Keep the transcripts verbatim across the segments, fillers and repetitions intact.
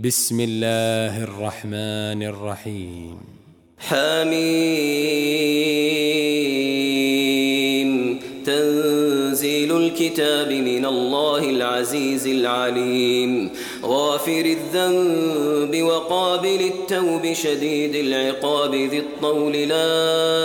بسم الله الرحمن الرحيم. حميم. تنزيل الكتاب من الله العزيز العليم، غافر الذنب وقابل التوب شديد العقاب ذي الطول، لا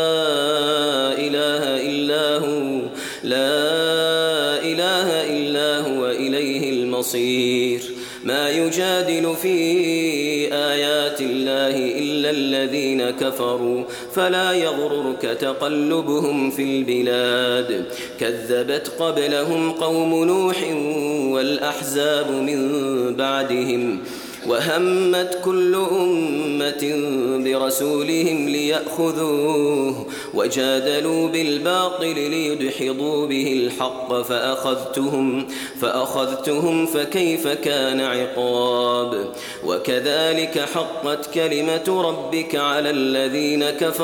إله إلا هو لا إله إلا هو إليه المصير. ما يجادل في آيات الله إلا الذين كفروا، فلا يغررك تقلبهم في البلاد. كذبت قبلهم قوم نوح والأحزاب من بعدهم، وهمت كل أمة برسولهم ليأخذوه، وجادلوا بالباطل ليدحضوا به الحق، فأخذتهم فأخذتهم فكيف كان عقاب. وكذلك حقت كلمة ربك على الذين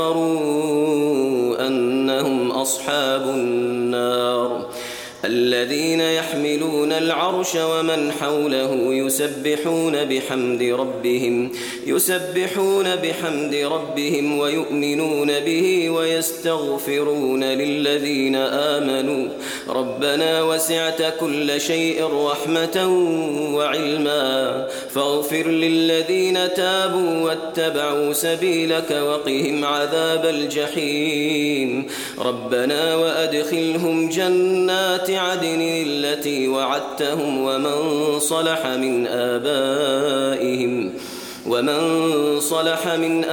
كفروا أنهم أصحاب النار. الذين يحملون العرش ومن حوله يسبحون بحمد ربهم يسبحون بحمد ربهم ويؤمنون به ويستغفرون للذين آمنوا ربنا وسعت كل شيء رحمة وعلما فاغفر للذين تابوا واتبعوا سبيلك وقهم عذاب الجحيم. ربنا وأدخلهم جنات عدن التي وعدتهم ومن صلح من آبائهم ومن صلح من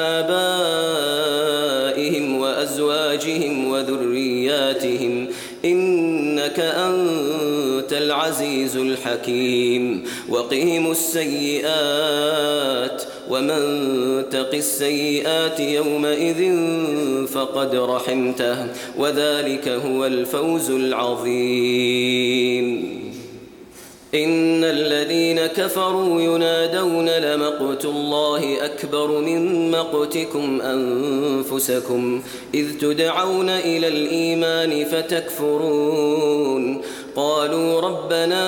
آبائهم وأزواجهم وذرياتهم إنك أنت العزيز الحكيم. وقهم السيئات ومن تق السيئات يومئذ فقد رحمته وذلك هو الفوز العظيم. إن الذين كفروا ينادون لمقت الله أكبر من مقتكم أنفسكم إذ تدعون إلى الإيمان فتكفرون. قالوا ربنا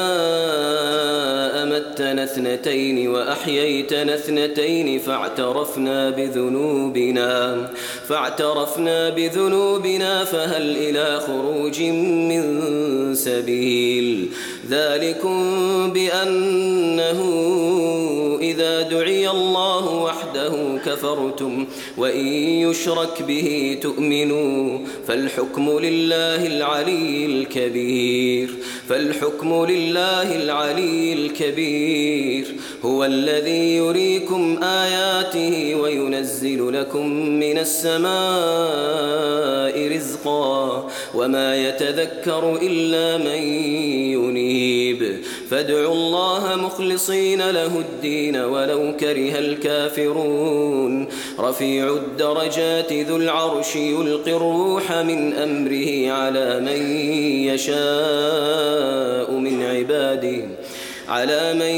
أمتنا اثنتين وأحييتنا اثنتين فاعترفنا بذنوبنا فاعترفنا بذنوبنا فهل إلى خروج من سبيل. ذلكم بأنه إذا دعي الله وحده كفرتم وإن يشرك به تؤمنوا فالحكم لله العلي الكبير فالحكم لله العلي الكبير. هو الذي يريكم آياته وينزل لكم من السماء رزقا وما يتذكر إلا من ينيب. فادعوا الله مخلصين له الدين ولو كره الكافرون. رفيع الدرجات ذو العرش يلقي الروح من أمره على من يشاء من عباده على من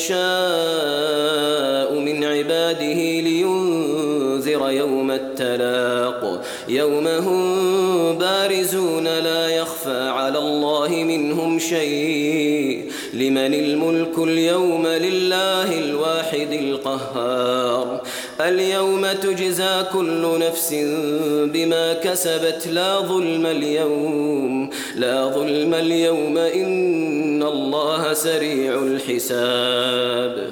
يشاء من عباده لينذر يوم التلاق يوم هم بارزون لا يخفى على الله منهم شيء. لمن الملك اليوم لله الواحد القهار. اليوم تجزى كل نفس بما كسبت لا ظلم اليوم لا ظلم اليوم إن الله سريع الحساب.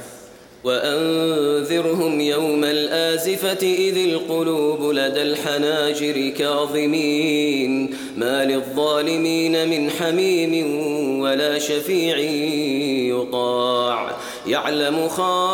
وأنذرهم يوم الآزفة إذ القلوب لدى الحناجر كاظمين ما للظالمين من حميم ولا شفيع يطاع. يعلم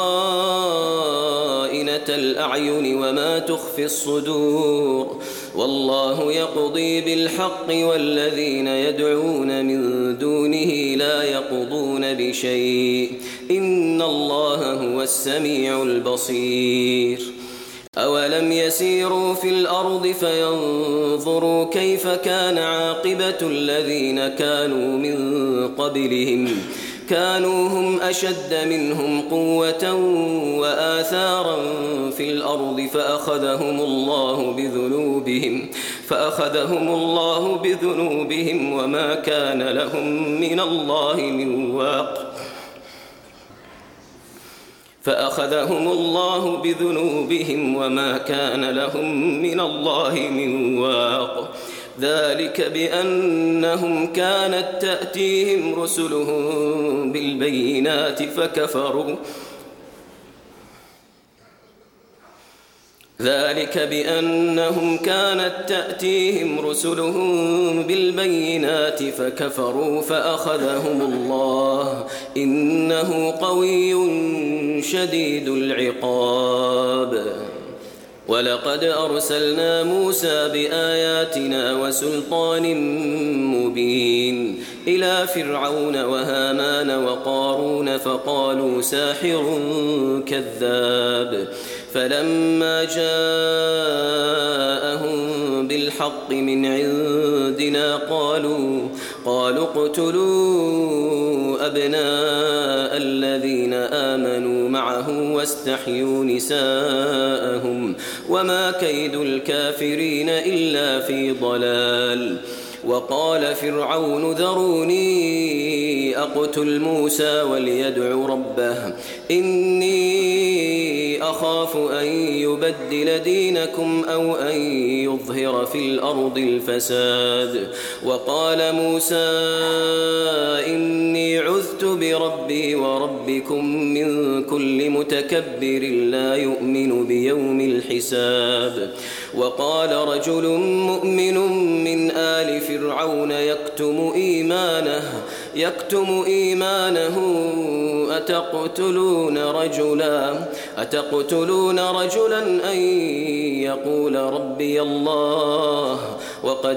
خائنة الأعين وما تخفي الصدور. والله يقضي بالحق والذين يدعون من دونه لا يقضون بشيء إن الله هو السميع البصير. أولم يسيروا في الأرض فينظروا كيف كان عاقبة الذين كانوا من قبلهم كانوا هم أشد منهم قوة وآثارا في الأرض فأخذهم الله بذنوبهم فأخذهم الله بذنوبهم وما كان لهم من الله من واق فأخذهم الله بذنوبهم وما كان لهم من الله من واق. ذلك بأنهم كانت تأتيهم رسلهم بالبينات فكفروا ذلك بأنهم كانت تأتيهم رسلهم بالبينات فكفروا فأخذهم الله إنه قوي شديد العقاب. ولقد أرسلنا موسى بآياتنا وسلطان مبين إلى فرعون وهامان وقارون فقالوا ساحر كذاب. فلما جاءهم بالحق من عندنا قالوا قالوا اقتلوا أبناء الذين آمنوا معه واستحيوا نساءهم وما كيد الكافرين إلا في ضلال. وقال فرعون ذروني أقتل موسى وليدع ربه إني أخاف أن يبدل دينكم أو أن يظهر في الأرض الفساد. وقال موسى إني عذت بربي وربكم من كل متكبر لا يؤمن بيوم الحساب. وقال رجل مؤمن من آل فرعون يكتم إيمانه يكتم إيمانه أتقتلون رجلا أتقتلون رجلا أن يقول ربي الله وقد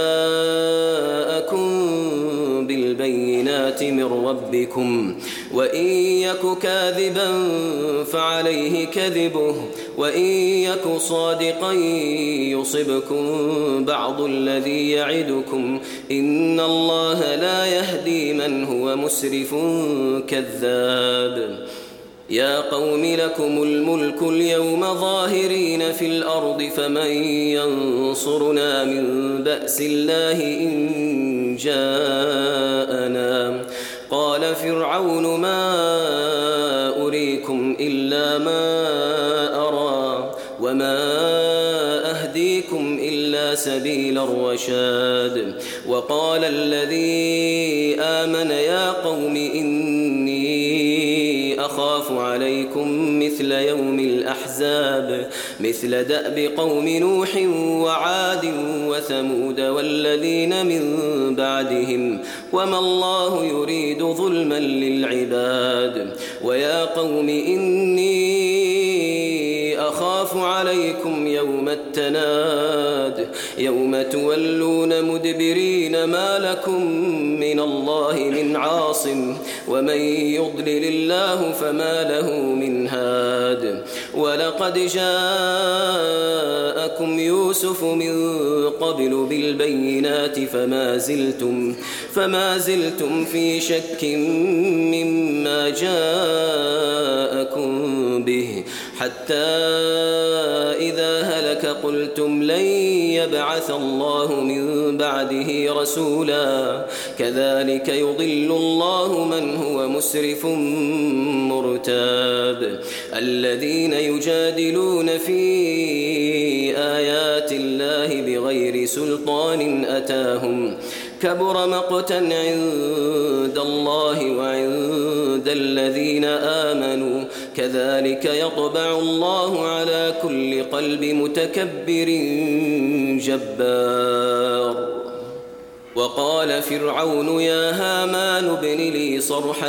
جاءكم بالبينات من ربكم وإن يك كاذبا فعليه كذبه وإن يك صادقا يصبكم بعض الذي يعدكم إن الله لا يهدي من هو مسرف كذاب. يا قوم لكم الملك اليوم ظاهرين في الأرض فمن ينصرنا من بأس الله إن جاءنا. قال فرعون ما أريكم إلا ما أرى وما أهديكم إلا سبيل الرشاد. وقال الذي آمن يا قوم إني أخاف عليكم مثل يوم الأحزاب مثل دأب قوم نوح وعاد وثمود والذين من بعدهم وما الله يريد ظلما للعباد. ويا قوم إني أخاف عليكم يوم التناد يوم تولون مدبرين ما لكم من الله من عاصم ومن يضلل الله فما له من هاد. ولقد جاءكم يوسف من قبل بالبينات فما زلتم فما زلتم في شك مما جاءكم به حتى إذا هلك قلتم لن يبعث الله من بعده رسولا كذلك يضل الله من هو مسرف مرتاب. الذين يجادلون في آيات الله بغير سلطان أتاهم كبر مقتا عند الله وعند الذين آمنوا كذلك يطبع الله على كل قلب متكبر جبار. وقال فرعون يا هامان ابن لي صرحا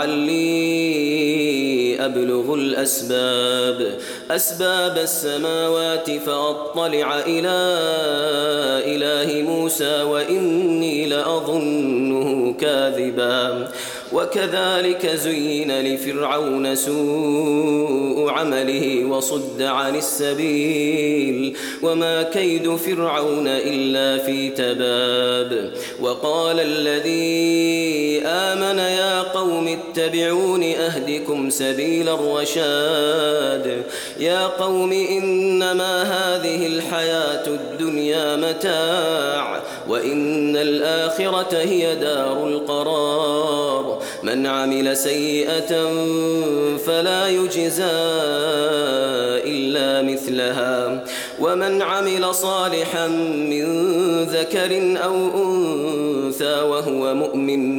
لعلي أبلغ الأسباب أسباب السماوات فأطلع إلى إله موسى وإني لأظنه كاذبا. وكذلك زين لفرعون سوء عمله وصد عن السبيل وما كيد فرعون إلا في تباب. وقال الذي آمن يا قوم اتبعون أهدكم سبيل الرشاد. يا قوم إنما هذه الحياة الدنيا متاع وإن الآخرة هي دار القرار من عمل سيئة فلا يجزى إلا مثلها ومن عمل صالحا من ذكر أو أنثى وهو مؤمن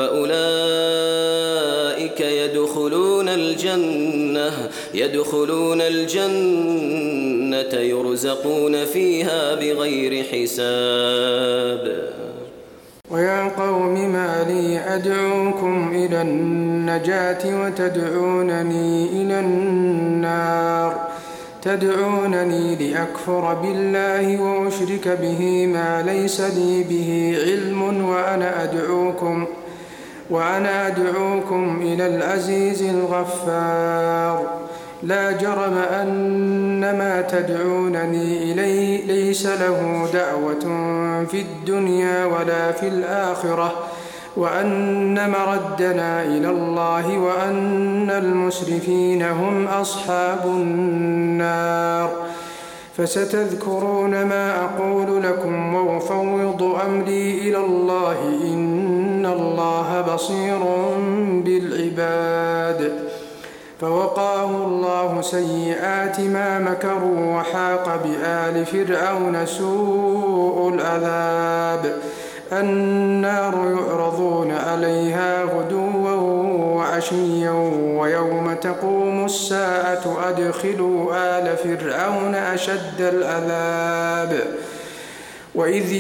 فأولئك يدخلون الجنة يدخلون الجنة يرزقون فيها بغير حساب. ويا قوم ما لي أدعوكم إلى النجاة وتدعونني إلى النار تدعونني لأكفر بالله وأشرك به ما ليس لي به علم وأنا أدعوكم وأنا أدعوكم إلى العزيز الغفار. لا جرم أن ما تدعونني إليه ليس له دعوة في الدنيا ولا في الآخرة وأن مردنا إلى الله وأن المسرفين هم أصحاب النار. فستذكرون ما أقول لكم وأفوض أمري إلى الله إن الله بصير بالعباد. فوقاه الله سيئات ما مكروا وحاق بآل فرعون سوء العذاب. النار يعرضون عليها غدوا وعشيا ويوم تقوم الساعة أدخلوا آل فرعون أشد العذاب. وإذ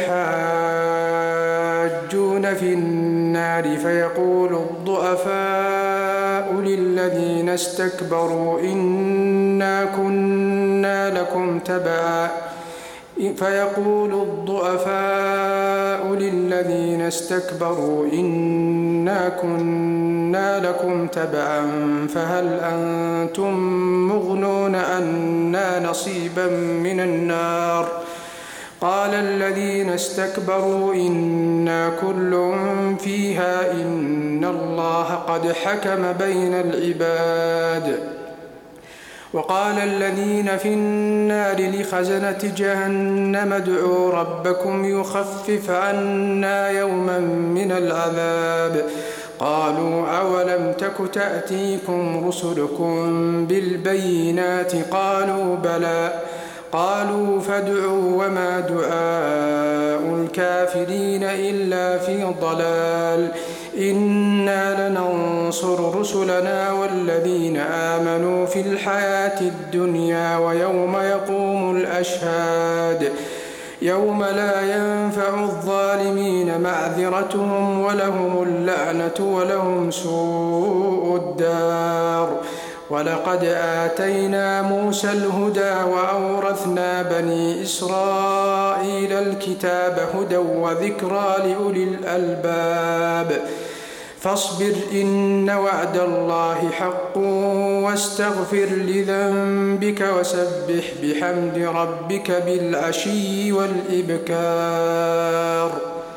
يتحاجون في النار فيقول الضعفاء للذين استكبروا إنا كنا لكم تبعا فيقول الضعفاء للذين استكبروا إنا كنا لكم تبعا فهل أنتم مغنون عنا نصيبا من النار. قال الذين استكبروا إنا كل فيها إن الله قد حكم بين العباد. وقال الذين في النار لخزنة جهنم ادعوا ربكم يخفف عنا يوما من العذاب. قالوا أولم تك تأتيكم رسلكم بالبينات قالوا بلى قالوا فادعوا وما دعاء الكافرين إلا في ضلال. إنا لننصر رسلنا والذين آمنوا في الحياة الدنيا ويوم يقوم الأشهاد يوم لا ينفع الظالمين معذرتهم ولهم اللعنة ولهم سوء الدار. ولقد آتينا موسى الهدى وأورثنا بني إسرائيل الكتاب هدى وذكرى لأولي الألباب. فاصبر إن وعد الله حق واستغفر لذنبك وسبح بحمد ربك بالعشي والإبكار.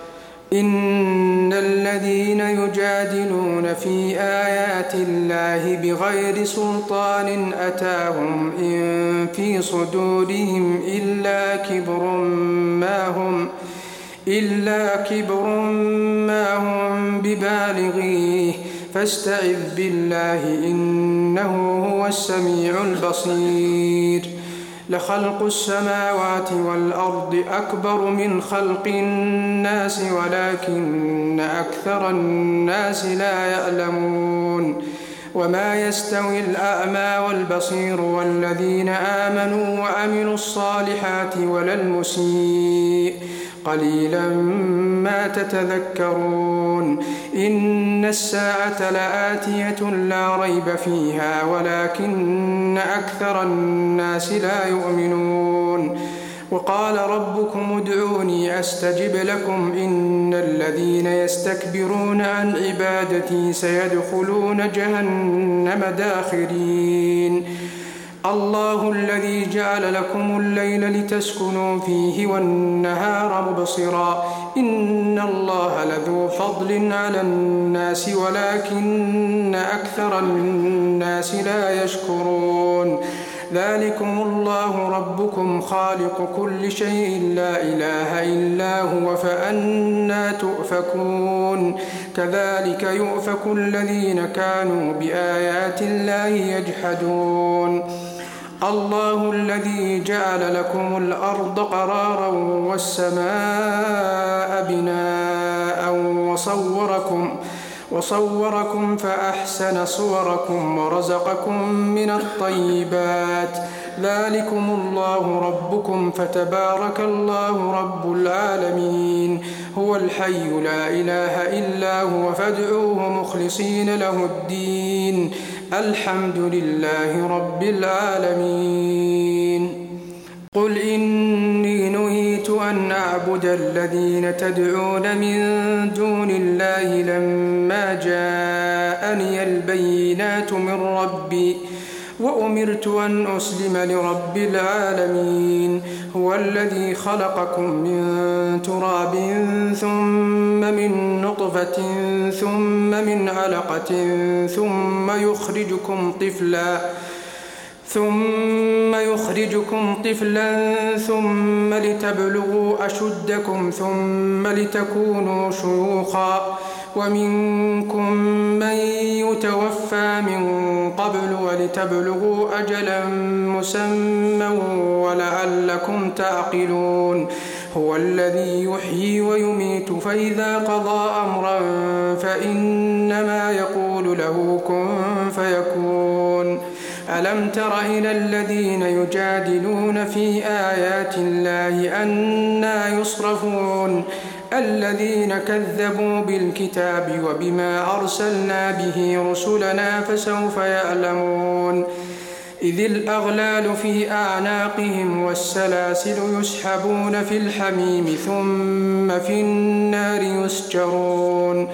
إن الذين يجادلون في آيات الله بغير سلطان أتاهم إن في صدورهم إلا كبر ما هم إلا كبر ما هم ببالغيه فاستعذ بالله إنه هو السميع البصير. لخلق السماوات والأرض أكبر من خلق الناس ولكن أكثر الناس لا يعلمون. وما يستوي الأعمى والبصير والذين آمنوا وعملوا الصالحات ولا المسيء قليلا ما تتذكرون. إن الساعة لآتية لا ريب فيها ولكن أكثر الناس لا يؤمنون. وقال ربكم ادعوني أستجب لكم إن الذين يستكبرون عن عبادتي سيدخلون جهنم داخرين. الله الذي جعل لكم الليل لتسكنوا فيه والنهار مبصرا إن الله لذو فضل على الناس ولكن أكثر الناس لا يشكرون. ذلكم الله ربكم خالق كل شيء لا إله إلا هو فأنى تؤفكون كذلك يؤفك الذين كانوا بآيات الله يجحدون الله الذي جعل لكم الأرض قرارا والسماء بناء وصوركم وصوركم فأحسن صوركم ورزقكم من الطيبات ذلكم الله ربكم فتبارك الله رب العالمين هو الحي لا إله إلا هو فادعوه مخلصين له الدين الحمد لله رب العالمين قل إني نهيت أن أعبد الذين تدعون من دون الله لما جاءني البينات من ربي وأمرت أن أسلم لرب العالمين هو الذي خلقكم من تراب ثم من نطفة ثم من علقة ثم يخرجكم طفلا ثم يخرجكم طفلا ثم لتبلغوا أشدكم ثم لتكونوا شيوخا ومنكم من يتوفى من قبل ولتبلغوا أجلا مسمى ولعلكم تعقلون هو الذي يحيي ويميت فإذا قضى أمرا فإنما يقول له كن فيكون ألم تر إلى الذين يجادلون في آيات الله أنى يصرفون الذين كذبوا بالكتاب وبما أرسلنا به رسلنا فسوف يعلمون إذ الأغلال في أعناقهم والسلاسل يسحبون في الحميم ثم في النار يسجرون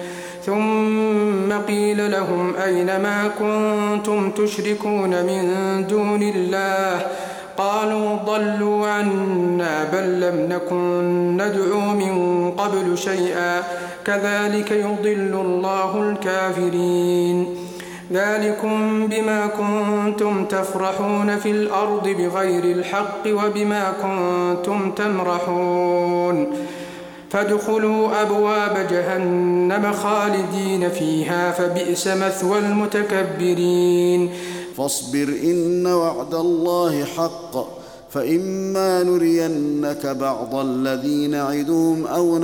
ثم قيل لهم أين ما كنتم تشركون من دون الله قالوا ضلوا عنا بل لم نكن ندعو من قبل شيئا كذلك يضل الله الكافرين ذلكم بما كنتم تفرحون في الأرض بغير الحق وبما كنتم تمرحون فادخلوا أبواب جهنم خالدين فيها فبئس مثوى المتكبرين فاصبر إن وعد الله حق فإما نرينك بعض الذي نعدهم أو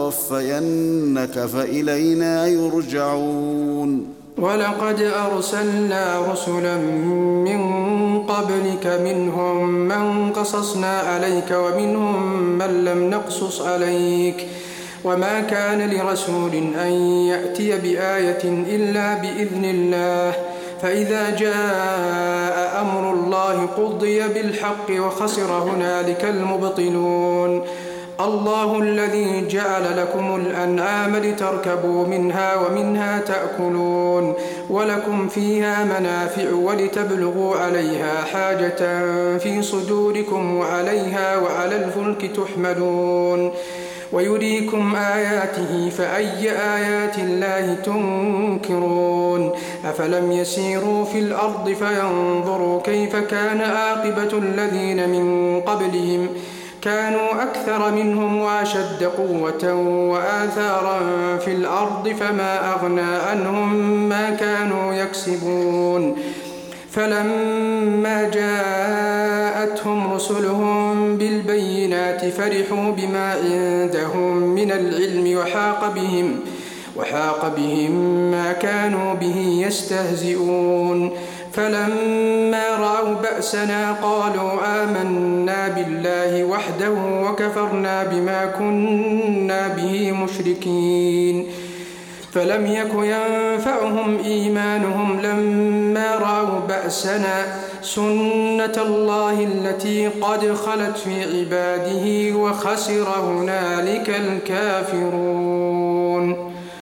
نتوفينك فإلينا يرجعون ولقد أرسلنا رسلا من قبلك منهم من قصصنا عليك ومنهم من لم نقصص عليك وما كان لرسول أن يأتي بآية إلا بإذن الله فإذا جاء أمر الله قضي بالحق وخسر هنالك المبطلون الله الذي جعل لكم الأنعام لتركبوا منها ومنها تأكلون ولكم فيها منافع ولتبلغوا عليها حاجة في صدوركم وعليها وعلى الفلك تحملون ويريكم آياته فأي آيات الله تنكرون أفلم يسيروا في الأرض فينظروا كيف كان عاقبة الذين من قبلهم كانوا أكثر منهم وأشد قوة وآثارا في الأرض فما أغنى عنهم ما كانوا يكسبون فلما جاءتهم رسلهم بالبينات فرحوا بما عندهم من العلم وحاق بهم وحاق بهم ما كانوا به يستهزئون فلما رأوا بأسنا قالوا آمنا بالله وحده وكفرنا بما كنا به مشركين فلم يك ينفعهم إيمانهم لما رأوا بأسنا سنة الله التي قد خلت في عباده وخسر هنالك الكافرون.